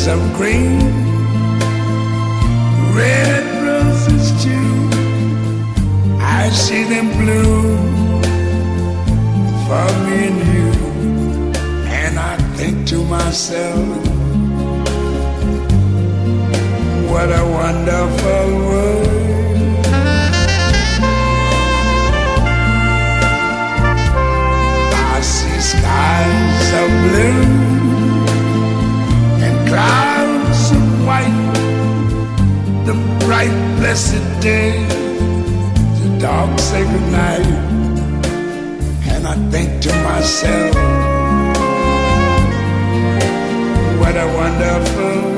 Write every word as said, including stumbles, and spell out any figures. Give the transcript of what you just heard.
of green, red roses too. I see them bloom for me and you, and I think to myself, what a wonderful world. I see skies of blue and clouds of white, the bright blessed day, the dark sacred night, and I think to myself, what a wonderful